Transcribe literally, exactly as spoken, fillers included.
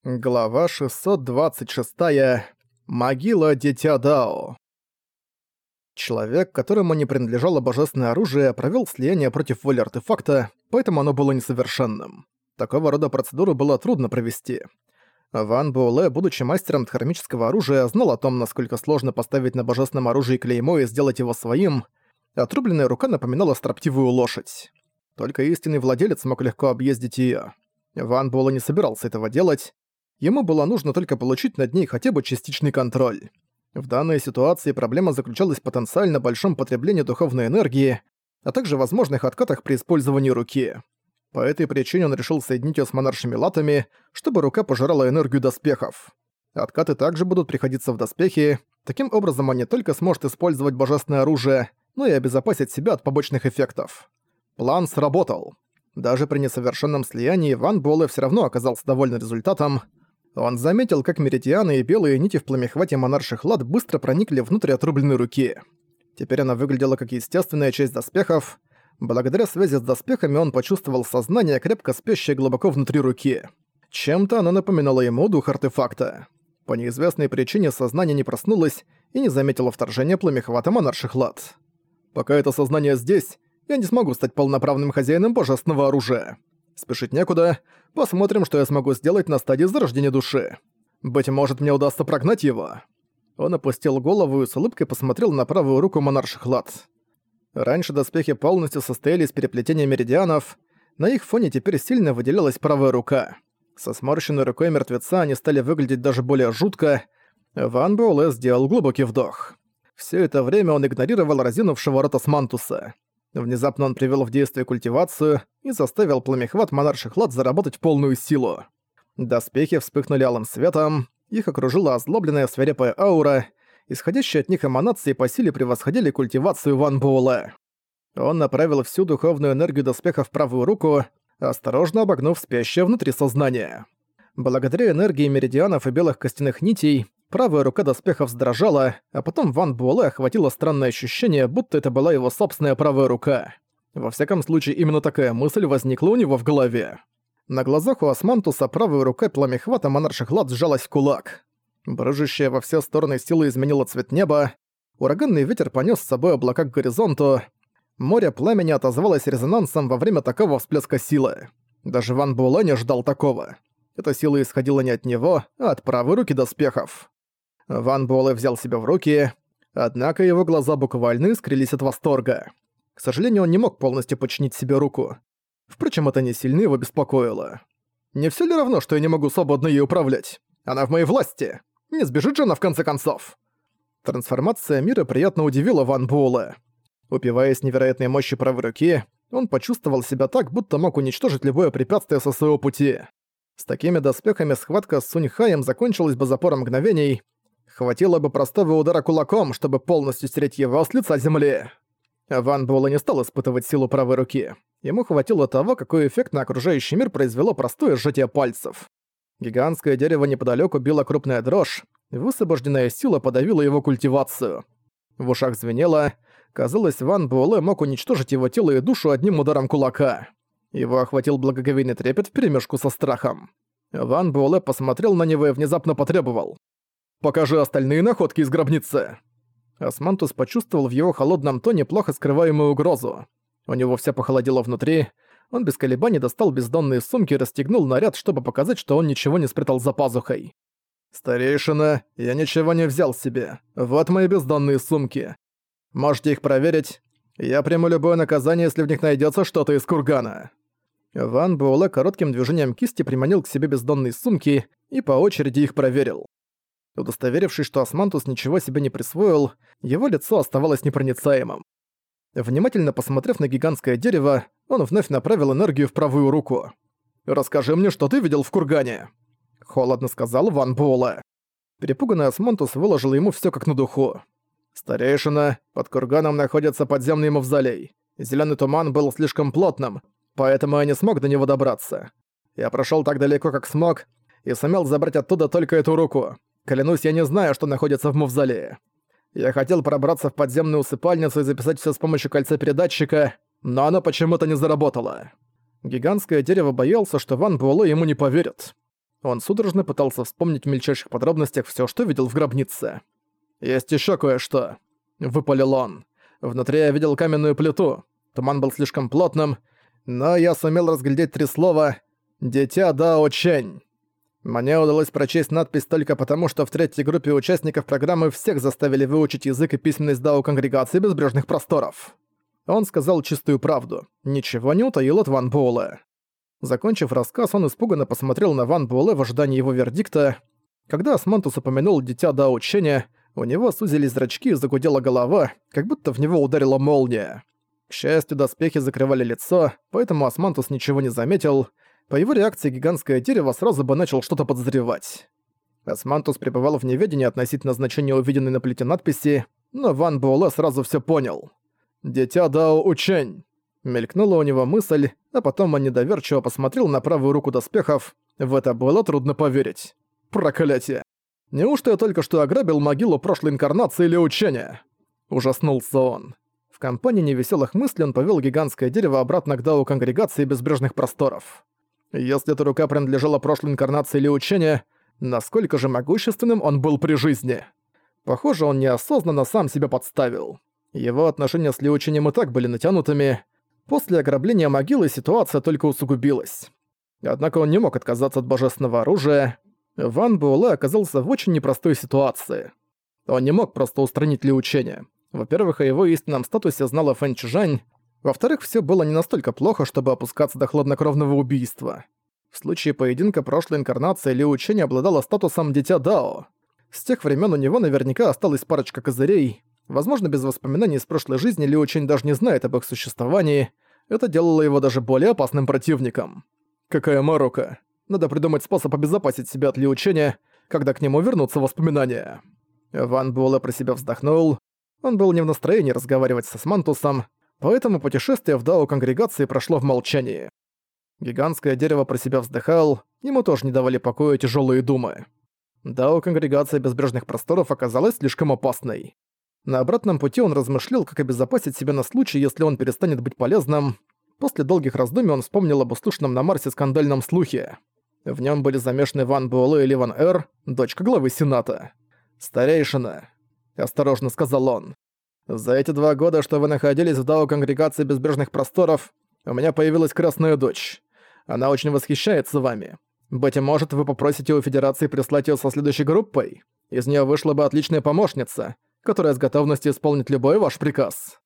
Глава шестьсот двадцать шесть. Могила Дитя Дао. Человек, которому не принадлежало божественное оружие, провёл слияние против воли артефакта, поэтому оно было несовершенным. Такого рода процедуру было трудно провести. Ван Буэлэ, будучи мастером дхармического оружия, знал о том, насколько сложно поставить на божественном оружии клеймо и сделать его своим. Отрубленная рука напоминала строптивую лошадь. Только истинный владелец мог легко объездить её. Ван Буэлэ не собирался этого делать. Ему было нужно только получить над ней хотя бы частичный контроль. В данной ситуации проблема заключалась в потенциально большом потреблении духовной энергии, а также возможных откатах при использовании руки. По этой причине он решил соединить её с монаршими латами, чтобы рука пожирала энергию доспехов. Откаты также будут приходиться в доспехи, таким образом он не только сможет использовать божественное оружие, но и обезопасить себя от побочных эффектов. План сработал. Даже при несовершенном слиянии Ван Буэлэ всё равно оказался доволен результатом. Он заметил, как меридианы и белые нити в пламяхвате монарших лад быстро проникли внутрь отрубленной руки. Теперь она выглядела как естественная часть доспехов. Благодаря связи с доспехами он почувствовал сознание, крепко спящее глубоко внутри руки. Чем-то оно напоминало ему дух артефакта. По неизвестной причине сознание не проснулось и не заметило вторжения пламяхвата монарших лад. «Пока это сознание здесь, я не смогу стать полноправным хозяином божественного оружия. Спешить некуда, посмотрим, что я смогу сделать на стадии зарождения души. Быть может, мне удастся прогнать его». Он опустил голову и с улыбкой посмотрел на правую руку монарших лад. Раньше доспехи полностью состояли из переплетения меридианов, на их фоне теперь сильно выделялась правая рука. Со сморщенной рукой мертвеца они стали выглядеть даже более жутко. Ван Буэлэ сделал глубокий вдох. Все это время он игнорировал разинувшего рота Османтуса. Внезапно он привел в действие культивацию и заставил пламяхват монарших лад заработать в полную силу. Доспехи вспыхнули алым светом, их окружила озлобленная свирепая аура, исходящие от них эманации по силе превосходили культивацию Ван Буэлэ. Он направил всю духовную энергию доспеха в правую руку, осторожно обогнув спящее внутри сознание. Благодаря энергии меридианов и белых костяных нитей, правая рука доспеха вздрожала, а потом Ван Буэлэ охватило странное ощущение, будто это была его собственная правая рука. Во всяком случае, именно такая мысль возникла у него в голове. На глазах у Османтуса правая рука пламяхвата монарших лад сжалась в кулак. Брыжущая во все стороны сила изменила цвет неба, ураганный ветер понёс с собой облака к горизонту, море пламени отозвалось резонансом во время такого всплеска силы. Даже Ван Буэлэ не ожидал такого. Эта сила исходила не от него, а от правой руки доспехов. Ван Буэлэ взял себя в руки, однако его глаза буквально искрились от восторга. К сожалению, он не мог полностью подчинить себе руку. Впрочем, это не сильно его беспокоило. «Не всё ли равно, что я не могу свободно ей управлять? Она в моей власти! Не сбежит же она в конце концов!» Трансформация мира приятно удивила Ван Буэлэ. Упиваясь невероятной мощью правой руки, он почувствовал себя так, будто мог уничтожить любое препятствие со своего пути. С такими доспехами схватка с Суньхаем закончилась бы за пару мгновений. Хватило бы простого удара кулаком, чтобы полностью стереть его с лица земли. Ван Буэлэ не стал испытывать силу правой руки. Ему хватило того, какой эффект на окружающий мир произвело простое сжатие пальцев. Гигантское дерево неподалёку била крупная дрожь, высвобожденная сила подавила его культивацию. В ушах звенело. Казалось, Ван Буэлэ мог уничтожить его тело и душу одним ударом кулака. Его охватил благоговейный трепет вперемешку со страхом. Ван Буэлэ посмотрел на него и внезапно потребовал: «Покажи остальные находки из гробницы!» Османтус почувствовал в его холодном тоне плохо скрываемую угрозу. У него всё похолодело внутри. Он без колебаний достал бездонные сумки и расстегнул наряд, чтобы показать, что он ничего не спрятал за пазухой. «Старейшина, я ничего не взял себе. Вот мои бездонные сумки. Можете их проверить. Я приму любое наказание, если в них найдётся что-то из кургана». Ван Буэлэ коротким движением кисти приманил к себе бездонные сумки и по очереди их проверил. Удостоверившись, что Османтус ничего себе не присвоил, его лицо оставалось непроницаемым. Внимательно посмотрев на гигантское дерево, он вновь направил энергию в правую руку. «Расскажи мне, что ты видел в кургане», — холодно сказал Ван Буэлэ. Перепуганный Османтус выложил ему всё как на духу. «Старейшина, под курганом находится подземный мавзолей. Зелёный туман был слишком плотным, поэтому я не смог до него добраться. Я прошёл так далеко, как смог, и сумел забрать оттуда только эту руку. Клянусь, я не знаю, что находится в мавзолее. Я хотел пробраться в подземную усыпальницу и записать всё с помощью кольца-передатчика, но оно почему-то не заработало». Гигантское дерево боялся, что Ван Буэлэ ему не поверит. Он судорожно пытался вспомнить в мельчайших подробностях всё, что видел в гробнице. «Есть ещё кое-что», — выпалил он. «Внутри я видел каменную плиту. Туман был слишком плотным, но я сумел разглядеть три слова «Дитя Дао Чэнь». Мне удалось прочесть надпись только потому, что в третьей группе участников программы всех заставили выучить язык и письменность Дао Конгрегации Безбрежных Просторов». Он сказал чистую правду, ничего не утаил от Ван Буэлэ. Закончив рассказ, он испуганно посмотрел на Ван Буэлэ в ожидании его вердикта. Когда Османтус упомянул «Дитя Дао Чэня», у него сузились зрачки и загудела голова, как будто в него ударила молния. К счастью, доспехи закрывали лицо, поэтому Османтус ничего не заметил. По его реакции гигантское дерево сразу бы начал что-то подозревать. Османтус пребывал в неведении относительно значения увиденной на плите надписи, но Ван Буэлэ сразу всё понял. «Дитя Дао Учень». Мелькнула у него мысль, а потом он недоверчиво посмотрел на правую руку доспехов. В это было трудно поверить. Проклятие! Неужто я только что ограбил могилу прошлой инкарнации Лиу Чэня? Ужаснулся он. В компании невеселых мыслей он повёл гигантское дерево обратно к Дао Конгрегации Безбрежных Просторов. Если эта рука принадлежала прошлой инкарнации Лиу Чэня, насколько же могущественным он был при жизни? Похоже, он неосознанно сам себя подставил. Его отношения с Лиу Чэнем и так были натянутыми. После ограбления могилы ситуация только усугубилась. Однако он не мог отказаться от божественного оружия. Ван Буэлэ оказался в очень непростой ситуации. Он не мог просто устранить Лиу Чэня. Во-первых, о его истинном статусе знала Фэн Чжань. Во-вторых, всё было не настолько плохо, чтобы опускаться до хладнокровного убийства. В случае поединка прошлой инкарнации Лиу Чэнь обладала статусом «Дитя Дао». С тех времен у него наверняка осталась парочка козырей. Возможно, без воспоминаний из прошлой жизни Лиу Чэнь даже не знает об их существовании. Это делало его даже более опасным противником. Какая морока. Надо придумать способ обезопасить себя от Лиу Чэня, когда к нему вернутся воспоминания. Ван Буэлэ про себя вздохнул. Он был не в настроении разговаривать с Османтусом, поэтому путешествие в Дао Конгрегации прошло в молчании. Гигантское дерево про себя вздыхал, ему тоже не давали покоя тяжелые думы. Дао Конгрегация Безбрежных Просторов оказалась слишком опасной. На обратном пути он размышлял, как обезопасить себя на случай, если он перестанет быть полезным. После долгих раздумий он вспомнил об услышанном на Марсе скандальном слухе. В нем были замешаны Ван Буэлэ и Ли Ван Эр, дочка главы Сената. «Старейшина», — осторожно сказал он, — «за эти два года, что вы находились в Дао Конгрегации Безбрежных Просторов, у меня появилась красная дочь. Она очень восхищается вами. Быть может, вы попросите у Федерации прислать её со следующей группой? Из неё вышла бы отличная помощница, которая с готовностью исполнит любой ваш приказ».